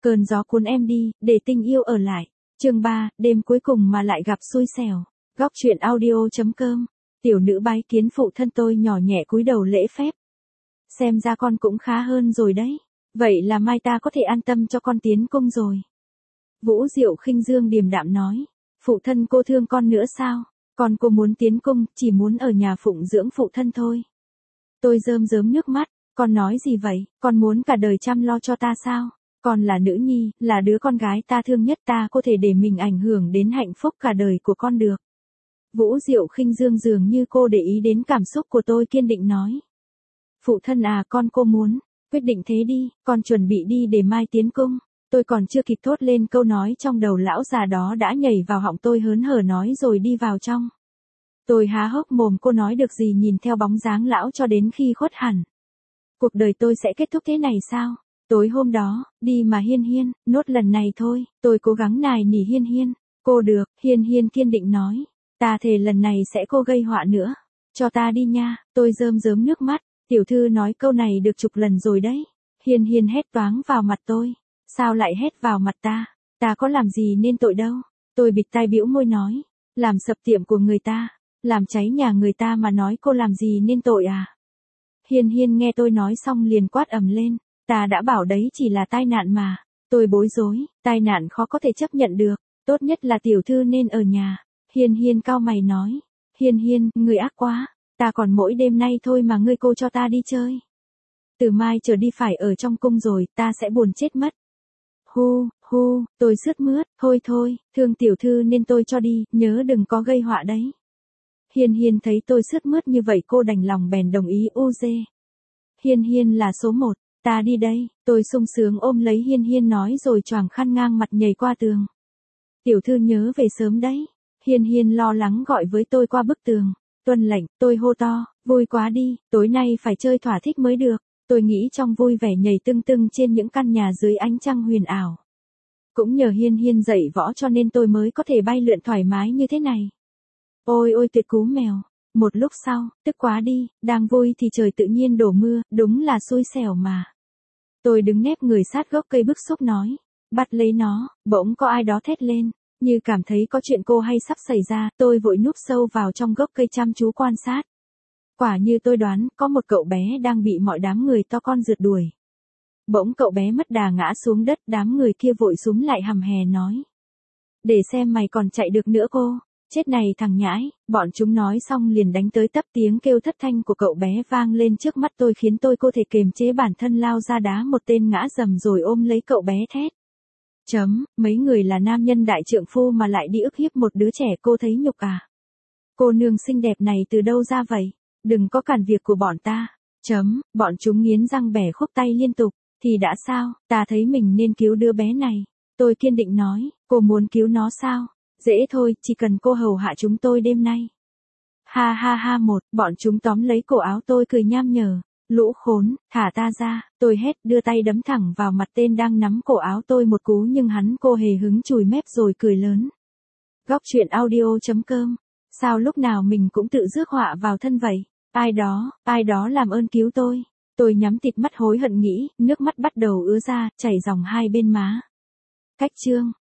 Cơn gió cuốn em đi, để tình yêu ở lại. Chương 3, đêm cuối cùng mà lại gặp xui xẻo. Góc truyện audio.com. Tiểu nữ bái kiến phụ thân tôi nhỏ nhẹ cúi đầu lễ phép. Xem ra con cũng khá hơn rồi đấy. Vậy là mai ta có thể an tâm cho con tiến cung rồi. Vũ Diệu khinh dương điềm đạm nói. Phụ thân cô thương con nữa sao? Con cô muốn tiến cung, chỉ muốn ở nhà phụng dưỡng phụ thân thôi. Tôi rơm rớm nước mắt. Con nói gì vậy? Con muốn cả đời chăm lo cho ta sao? Con là nữ nhi, là đứa con gái ta thương nhất, ta có thể để mình ảnh hưởng đến hạnh phúc cả đời của con được. Vũ Diệu khinh dương dường như cô để ý đến cảm xúc của tôi, kiên định nói. Phụ thân à, con cô muốn. Quyết định thế đi, con chuẩn bị đi để mai tiến cung. Tôi còn chưa kịp thốt lên câu nói trong đầu lão già đó đã nhảy vào họng tôi hớn hở nói rồi đi vào trong. Tôi há hốc mồm, cô nói được gì nhìn theo bóng dáng lão cho đến khi khuất hẳn. Cuộc đời tôi sẽ kết thúc thế này sao? Tối hôm đó, đi mà Hiên Hiên, nốt lần này thôi, tôi cố gắng nài nỉ Hiên Hiên. Cô được, Hiên Hiên kiên định nói. Ta thề lần này sẽ cô gây họa nữa. Cho ta đi nha, tôi rơm rớm nước mắt. Tiểu thư nói câu này được chục lần rồi đấy. Hiên Hiên hét toáng vào mặt tôi. Sao lại hét vào mặt ta? Ta có làm gì nên tội đâu. Tôi bịt tai bĩu môi nói. Làm sập tiệm của người ta, làm cháy nhà người ta mà nói cô làm gì nên tội à? Hiên Hiên nghe tôi nói xong liền quát ầm lên. Ta đã bảo đấy chỉ là tai nạn mà. Tôi bối rối, tai nạn khó có thể chấp nhận được. Tốt nhất là tiểu thư nên ở nhà. Hiên Hiên cau mày nói. Hiên Hiên, ngươi ác quá. Ta còn mỗi đêm nay thôi mà ngươi cô cho ta đi chơi. Từ mai trở đi phải ở trong cung rồi, ta sẽ buồn chết mất. Hu, hu, tôi sướt mướt, thôi thôi, thương tiểu thư nên tôi cho đi, nhớ đừng có gây họa đấy. Hiên Hiên thấy tôi sướt mướt như vậy cô đành lòng bèn đồng ý. U dê. Hiên Hiên là số 1, ta đi đây, tôi sung sướng ôm lấy Hiên Hiên nói rồi choàng khăn ngang mặt nhảy qua tường. Tiểu thư nhớ về sớm đấy. Hiên Hiên lo lắng gọi với tôi qua bức tường. Tuân lệnh, tôi hô to, vui quá đi, tối nay phải chơi thỏa thích mới được. Tôi nghĩ trong vui vẻ nhảy tưng tưng trên những căn nhà dưới ánh trăng huyền ảo. Cũng nhờ Hiên Hiên dạy võ cho nên tôi mới có thể bay lượn thoải mái như thế này. Ôi ôi tuyệt cú mèo. Một lúc sau, tức quá đi, đang vui thì trời tự nhiên đổ mưa, đúng là xui xẻo mà. Tôi đứng nép người sát gốc cây bức xúc nói. Bắt lấy nó, bỗng có ai đó thét lên. Như cảm thấy có chuyện cô hay sắp xảy ra, tôi vội núp sâu vào trong gốc cây chăm chú quan sát. Quả như tôi đoán, có một cậu bé đang bị mọi đám người to con rượt đuổi. Bỗng cậu bé mất đà ngã xuống đất, đám người kia vội xúm lại hầm hè nói. Để xem mày còn chạy được nữa cô. Chết này thằng nhãi, bọn chúng nói xong liền đánh tới tấp, tiếng kêu thất thanh của cậu bé vang lên trước mắt tôi khiến tôi cô thể kềm chế bản thân lao ra đá một tên ngã rầm rồi ôm lấy cậu bé thét. Mấy người là nam nhân đại trượng phu mà lại đi ức hiếp một đứa trẻ, cô thấy nhục à? Cô nương xinh đẹp này từ đâu ra vậy? Đừng có cản việc của bọn ta. Bọn chúng nghiến răng bẻ khúc tay liên tục. Thì đã sao, ta thấy mình nên cứu đứa bé này. Tôi kiên định nói, cô muốn cứu nó sao? Dễ thôi, chỉ cần cô hầu hạ chúng tôi đêm nay. Ha ha ha, bọn chúng tóm lấy cổ áo tôi cười nham nhở. Lũ khốn, thả ta ra, tôi hét đưa tay đấm thẳng vào mặt tên đang nắm cổ áo tôi một cú nhưng hắn cô hề hứng chùi mép rồi cười lớn. Góc truyện audio.com. Sao lúc nào mình cũng tự rước họa vào thân vậy? Ai đó làm ơn cứu tôi. Tôi nhắm tịt mắt hối hận nghĩ, nước mắt bắt đầu ứa ra, chảy dòng hai bên má. Cách chương.